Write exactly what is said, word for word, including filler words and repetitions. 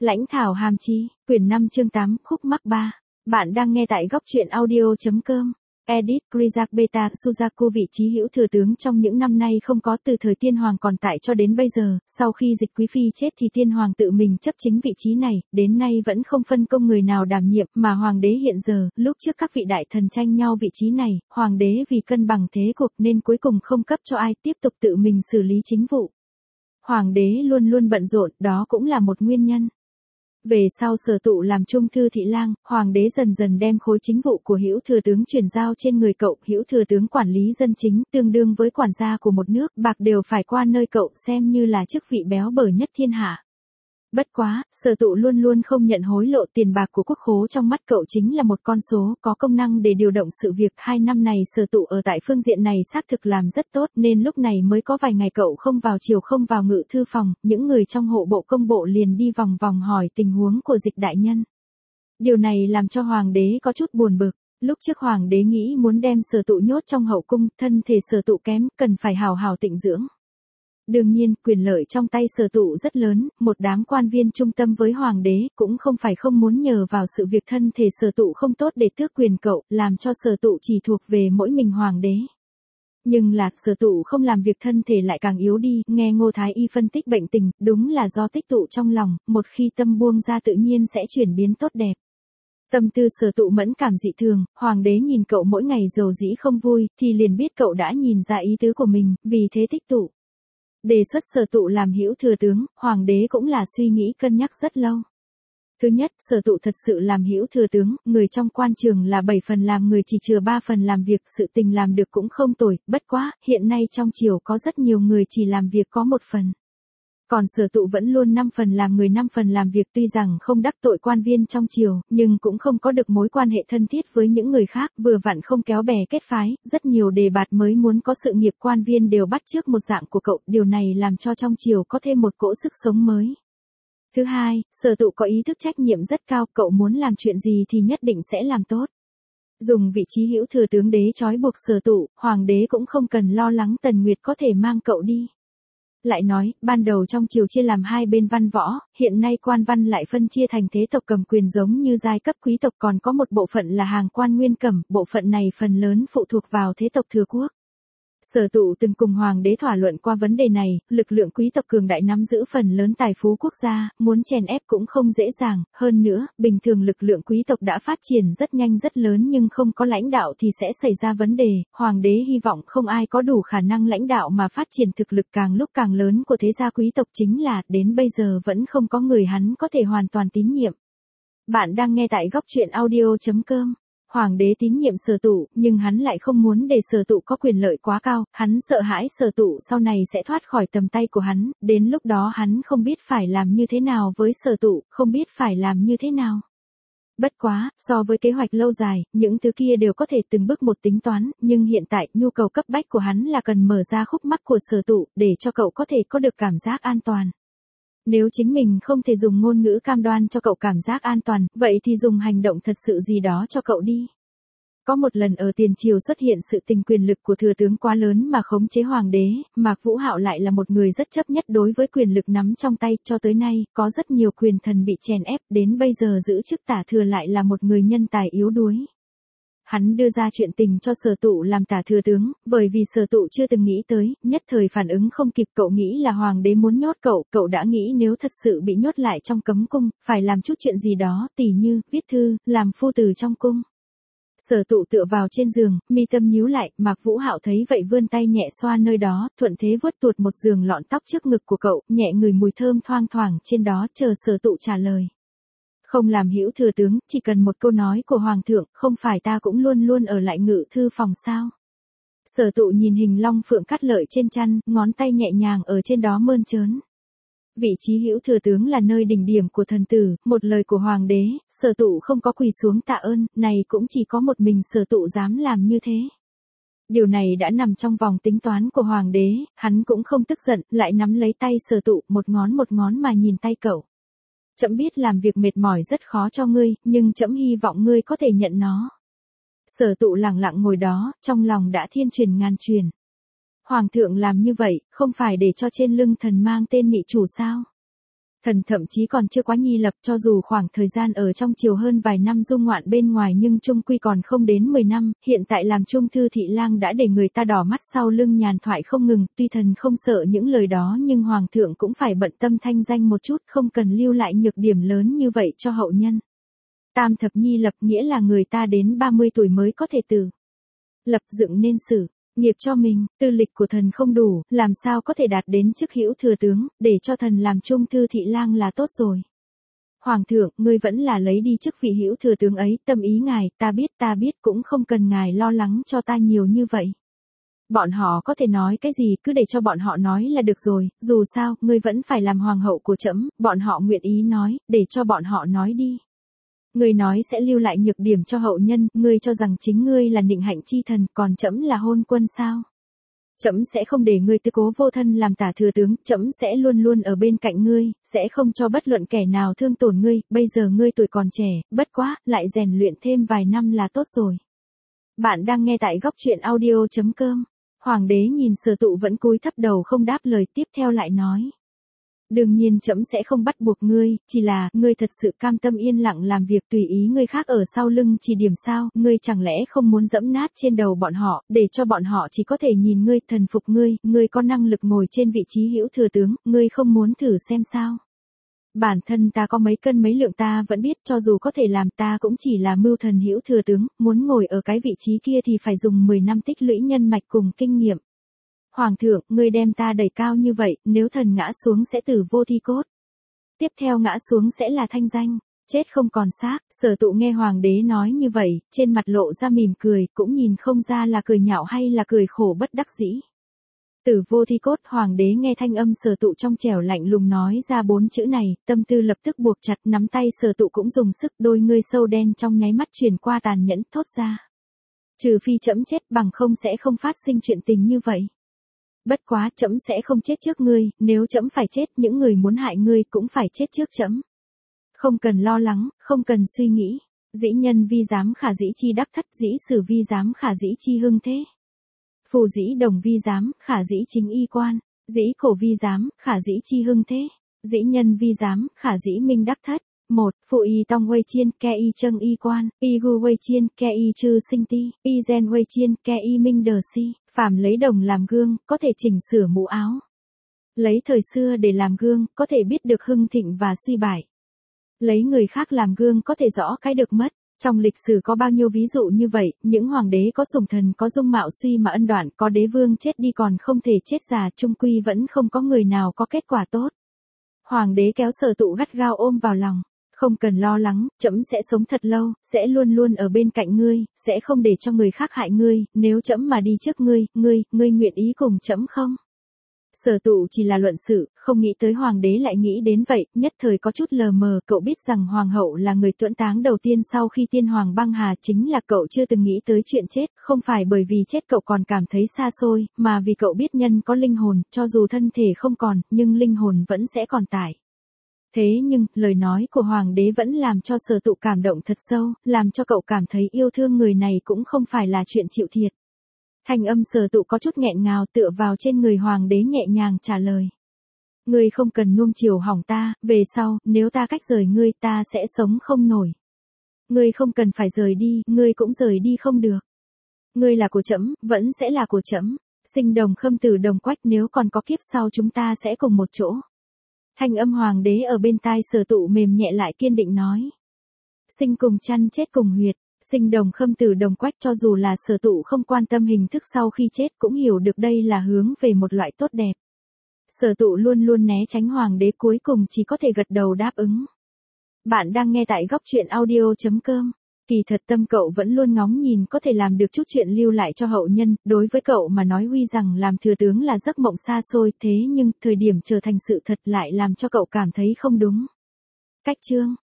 Lãnh thảo hàm chi, quyển năm chương tám, khúc mắc ba. Bạn đang nghe tại góc truyện audio.com. Edit Grizak Beta Suzaku vị trí hữu thừa tướng trong những năm nay không có từ thời tiên hoàng còn tại cho đến bây giờ, sau khi Dịch Quý Phi chết thì tiên hoàng tự mình chấp chính vị trí này, đến nay vẫn không phân công người nào đảm nhiệm, mà hoàng đế hiện giờ, lúc trước các vị đại thần tranh nhau vị trí này, hoàng đế vì cân bằng thế cuộc nên cuối cùng không cấp cho ai tiếp tục tự mình xử lý chính vụ. Hoàng đế luôn luôn bận rộn, đó cũng là một nguyên nhân. Về sau Sở Tụ làm trung thư thị lang, hoàng đế dần dần đem khối chính vụ của hữu thừa tướng chuyển giao trên người cậu. Hữu thừa tướng quản lý dân chính, tương đương với quản gia của một nước, bạc đều phải qua nơi cậu, xem như là chức vị béo bở nhất thiên hạ. Bất quá, Sở Tụ luôn luôn không nhận hối lộ, tiền bạc của quốc khố trong mắt cậu chính là một con số, có công năng để điều động sự việc. Hai năm này Sở Tụ ở tại phương diện này xác thực làm rất tốt, nên lúc này mới có vài ngày cậu không vào triều không vào ngự thư phòng, những người trong hộ bộ công bộ liền đi vòng vòng hỏi tình huống của Dịch đại nhân. Điều này làm cho hoàng đế có chút buồn bực. Lúc trước hoàng đế nghĩ muốn đem Sở Tụ nhốt trong hậu cung, thân thể Sở Tụ kém, cần phải hào hào tịnh dưỡng. Đương nhiên, quyền lợi trong tay Sở Tụ rất lớn, một đám quan viên trung tâm với hoàng đế, cũng không phải không muốn nhờ vào sự việc thân thể Sở Tụ không tốt để tước quyền cậu, làm cho Sở Tụ chỉ thuộc về mỗi mình hoàng đế. Nhưng là, Sở Tụ không làm việc thân thể lại càng yếu đi, nghe Ngô Thái Y phân tích bệnh tình, đúng là do tích tụ trong lòng, một khi tâm buông ra tự nhiên sẽ chuyển biến tốt đẹp. Tâm tư Sở Tụ mẫn cảm dị thường, hoàng đế nhìn cậu mỗi ngày dầu dĩ không vui, thì liền biết cậu đã nhìn ra ý tứ của mình, vì thế tích tụ. Đề xuất Sở Tụ làm hữu thừa tướng, hoàng đế cũng là suy nghĩ cân nhắc rất lâu. Thứ nhất, Sở Tụ thật sự làm hữu thừa tướng, người trong quan trường là bảy phần làm người chỉ chừa ba phần làm việc, sự tình làm được cũng không tồi, bất quá, hiện nay trong triều có rất nhiều người chỉ làm việc có một phần. Còn Sở Tụ vẫn luôn năm phần làm người năm phần làm việc, tuy rằng không đắc tội quan viên trong triều, nhưng cũng không có được mối quan hệ thân thiết với những người khác, vừa vặn không kéo bè kết phái, rất nhiều đề bạt mới muốn có sự nghiệp quan viên đều bắt chước một dạng của cậu, điều này làm cho trong triều có thêm một cỗ sức sống mới. Thứ hai, Sở Tụ có ý thức trách nhiệm rất cao, cậu muốn làm chuyện gì thì nhất định sẽ làm tốt. Dùng vị trí hữu thừa tướng đế trói buộc Sở Tụ, hoàng đế cũng không cần lo lắng Tần Nguyệt có thể mang cậu đi. Lại nói, ban đầu trong triều chia làm hai bên văn võ, hiện nay quan văn lại phân chia thành thế tộc cầm quyền giống như giai cấp quý tộc, còn có một bộ phận là hàng quan nguyên cẩm, bộ phận này phần lớn phụ thuộc vào thế tộc thừa quốc. Sở Tụ từng cùng hoàng đế thảo luận qua vấn đề này, lực lượng quý tộc cường đại nắm giữ phần lớn tài phú quốc gia, muốn chèn ép cũng không dễ dàng, hơn nữa, bình thường lực lượng quý tộc đã phát triển rất nhanh rất lớn nhưng không có lãnh đạo thì sẽ xảy ra vấn đề, hoàng đế hy vọng không ai có đủ khả năng lãnh đạo mà phát triển thực lực càng lúc càng lớn của thế gia quý tộc, chính là, đến bây giờ vẫn không có người hắn có thể hoàn toàn tín nhiệm. Bạn đang nghe tại góc truyện audio.com. Hoàng đế tín nhiệm Sở Tụ, nhưng hắn lại không muốn để Sở Tụ có quyền lợi quá cao, hắn sợ hãi Sở Tụ sau này sẽ thoát khỏi tầm tay của hắn, đến lúc đó hắn không biết phải làm như thế nào với Sở Tụ, không biết phải làm như thế nào. Bất quá, so với kế hoạch lâu dài, những thứ kia đều có thể từng bước một tính toán, nhưng hiện tại, nhu cầu cấp bách của hắn là cần mở ra khúc mắc của Sở Tụ, để cho cậu có thể có được cảm giác an toàn. Nếu chính mình không thể dùng ngôn ngữ cam đoan cho cậu cảm giác an toàn, vậy thì dùng hành động thật sự gì đó cho cậu đi. Có một lần ở tiền triều xuất hiện sự tình quyền lực của thừa tướng quá lớn mà khống chế hoàng đế, Mạc Vũ Hạo lại là một người rất chấp nhất đối với quyền lực nắm trong tay, cho tới nay, có rất nhiều quyền thần bị chèn ép, đến bây giờ giữ chức tả thừa lại là một người nhân tài yếu đuối. Hắn đưa ra chuyện tình cho Sở Tụ làm tả thừa tướng, bởi vì Sở Tụ chưa từng nghĩ tới, nhất thời phản ứng không kịp, cậu nghĩ là hoàng đế muốn nhốt cậu, cậu đã nghĩ nếu thật sự bị nhốt lại trong cấm cung, phải làm chút chuyện gì đó, tỉ như, viết thư, làm phu tử trong cung. Sở Tụ tựa vào trên giường, mi tâm nhíu lại, Mạc Vũ Hạo thấy vậy vươn tay nhẹ xoa nơi đó, thuận thế vuốt tuột một giường lọn tóc trước ngực của cậu, nhẹ ngửi mùi thơm thoang thoảng trên đó, chờ Sở Tụ trả lời. Không làm hữu thừa tướng, chỉ cần một câu nói của hoàng thượng, không phải ta cũng luôn luôn ở lại ngự thư phòng sao? Sở Tụ nhìn hình long phượng cắt lợi trên chăn, ngón tay nhẹ nhàng ở trên đó mơn trớn. Vị trí hữu thừa tướng là nơi đỉnh điểm của thần tử, một lời của hoàng đế, Sở Tụ không có quỳ xuống tạ ơn, này cũng chỉ có một mình Sở Tụ dám làm như thế. Điều này đã nằm trong vòng tính toán của hoàng đế, hắn cũng không tức giận, lại nắm lấy tay Sở Tụ, một ngón một ngón mà nhìn tay cậu. Trẫm biết làm việc mệt mỏi rất khó cho ngươi, nhưng trẫm hy vọng ngươi có thể nhận nó. Sở Tụ lặng lặng ngồi đó, trong lòng đã thiên truyền ngàn truyền. Hoàng thượng làm như vậy, không phải để cho trên lưng thần mang tên mị chủ sao? Thần thậm chí còn chưa quá nhi lập, cho dù khoảng thời gian ở trong triều hơn vài năm dung ngoạn bên ngoài nhưng chung quy còn không đến mười năm, hiện tại làm trung thư thị lang đã để người ta đỏ mắt sau lưng nhàn thoại không ngừng, tuy thần không sợ những lời đó nhưng hoàng thượng cũng phải bận tâm thanh danh một chút, không cần lưu lại nhược điểm lớn như vậy cho hậu nhân. Tam thập nhi lập nghĩa là người ta đến ba mươi tuổi mới có thể từ lập dựng nên sử nghiệp cho mình, tư lịch của thần không đủ, làm sao có thể đạt đến chức hữu thừa tướng, để cho thần làm trung thư thị lang là tốt rồi. Hoàng thượng, ngươi vẫn là lấy đi chức vị hữu thừa tướng ấy, tâm ý ngài, ta biết ta biết cũng không cần ngài lo lắng cho ta nhiều như vậy. Bọn họ có thể nói cái gì cứ để cho bọn họ nói là được rồi, dù sao, ngươi vẫn phải làm hoàng hậu của trẫm, bọn họ nguyện ý nói, để cho bọn họ nói đi. Ngươi nói sẽ lưu lại nhược điểm cho hậu nhân, ngươi cho rằng chính ngươi là nịnh hạnh chi thần, còn trẫm là hôn quân sao? Trẫm sẽ không để ngươi tư cố vô thân làm tả thừa tướng, trẫm sẽ luôn luôn ở bên cạnh ngươi, sẽ không cho bất luận kẻ nào thương tổn ngươi, bây giờ ngươi tuổi còn trẻ, bất quá, lại rèn luyện thêm vài năm là tốt rồi. Bạn đang nghe tại góc truyện audio chấm com. Hoàng đế nhìn Sở Tụ vẫn cúi thấp đầu không đáp lời, tiếp theo lại nói. Đương nhiên trẫm sẽ không bắt buộc ngươi, chỉ là, ngươi thật sự cam tâm yên lặng làm việc tùy ý người khác ở sau lưng chỉ điểm sao, ngươi chẳng lẽ không muốn dẫm nát trên đầu bọn họ, để cho bọn họ chỉ có thể nhìn ngươi, thần phục ngươi, ngươi có năng lực ngồi trên vị trí hữu thừa tướng, ngươi không muốn thử xem sao. Bản thân ta có mấy cân mấy lượng ta vẫn biết, cho dù có thể làm ta cũng chỉ là mưu thần hữu thừa tướng, muốn ngồi ở cái vị trí kia thì phải dùng mười năm tích lũy nhân mạch cùng kinh nghiệm. Hoàng thượng, ngươi đem ta đẩy cao như vậy, nếu thần ngã xuống sẽ tử vô thi cốt. Tiếp theo ngã xuống sẽ là thanh danh, chết không còn xác. Sở Tụ nghe hoàng đế nói như vậy, trên mặt lộ ra mỉm cười, cũng nhìn không ra là cười nhạo hay là cười khổ bất đắc dĩ. Tử vô thi cốt, hoàng đế nghe thanh âm Sở Tụ trong trẻo lạnh lùng nói ra bốn chữ này, tâm tư lập tức buộc chặt, nắm tay Sở Tụ cũng dùng sức, đôi ngươi sâu đen trong nháy mắt truyền qua tàn nhẫn, thốt ra. Trừ phi trẫm chết, bằng không sẽ không phát sinh chuyện tình như vậy. Bất quá, trẫm sẽ không chết trước ngươi, nếu trẫm phải chết, những người muốn hại ngươi cũng phải chết trước trẫm. Không cần lo lắng, không cần suy nghĩ. Dĩ nhân vi giám khả dĩ chi đắc thất, dĩ sử vi giám khả dĩ chi hưng thế. Phù dĩ đồng vi giám, khả dĩ chính y quan, dĩ khổ vi giám, khả dĩ chi hưng thế. Dĩ nhân vi giám, khả dĩ minh đắc thất. Một, phụ y tong huê chiên, ke y trâng y quan, y gu huê chiên, ke y chư sinh ti, y gen huê chiên, ke y minh đờ si. Phàm lấy đồng làm gương, có thể chỉnh sửa mũ áo. Lấy thời xưa để làm gương, có thể biết được hưng thịnh và suy bại. Lấy người khác làm gương có thể rõ cái được mất. Trong lịch sử có bao nhiêu ví dụ như vậy, những hoàng đế có sủng thần có dung mạo suy mà ân đoạn, có đế vương chết đi còn không thể chết già, chung quy vẫn không có người nào có kết quả tốt. Hoàng đế kéo Sở Tụ gắt gao ôm vào lòng. Không cần lo lắng, trẫm sẽ sống thật lâu, sẽ luôn luôn ở bên cạnh ngươi, sẽ không để cho người khác hại ngươi, nếu trẫm mà đi trước ngươi, ngươi, ngươi nguyện ý cùng trẫm không? Sở Tụ chỉ là luận sự, không nghĩ tới hoàng đế lại nghĩ đến vậy, nhất thời có chút lờ mờ, cậu biết rằng hoàng hậu là người tuẫn táng đầu tiên sau khi tiên hoàng băng hà, chính là cậu chưa từng nghĩ tới chuyện chết, không phải bởi vì chết cậu còn cảm thấy xa xôi, mà vì cậu biết nhân có linh hồn, cho dù thân thể không còn, nhưng linh hồn vẫn sẽ còn tại. Thế nhưng, lời nói của hoàng đế vẫn làm cho Sở Tụ cảm động thật sâu, làm cho cậu cảm thấy yêu thương người này cũng không phải là chuyện chịu thiệt. Thanh âm Sở Tụ có chút nghẹn ngào tựa vào trên người hoàng đế nhẹ nhàng trả lời. Ngươi không cần nuông chiều hỏng ta, về sau, nếu ta cách rời ngươi ta sẽ sống không nổi. Ngươi không cần phải rời đi, ngươi cũng rời đi không được. Ngươi là của trẫm, vẫn sẽ là của trẫm. Sinh đồng khâm tử đồng quách, nếu còn có kiếp sau chúng ta sẽ cùng một chỗ. Thanh âm hoàng đế ở bên tai Sở Tụ mềm nhẹ lại kiên định nói. Sinh cùng chăn chết cùng huyệt, sinh đồng khâm tử đồng quách, cho dù là Sở Tụ không quan tâm hình thức sau khi chết cũng hiểu được đây là hướng về một loại tốt đẹp. Sở Tụ luôn luôn né tránh hoàng đế, cuối cùng chỉ có thể gật đầu đáp ứng. Bạn đang nghe tại góc truyện audio chấm com. Kỳ thật tâm cậu vẫn luôn ngóng nhìn có thể làm được chút chuyện lưu lại cho hậu nhân, đối với cậu mà nói huy rằng làm thừa tướng là giấc mộng xa xôi, thế nhưng, thời điểm trở thành sự thật lại làm cho cậu cảm thấy không đúng. Cách chương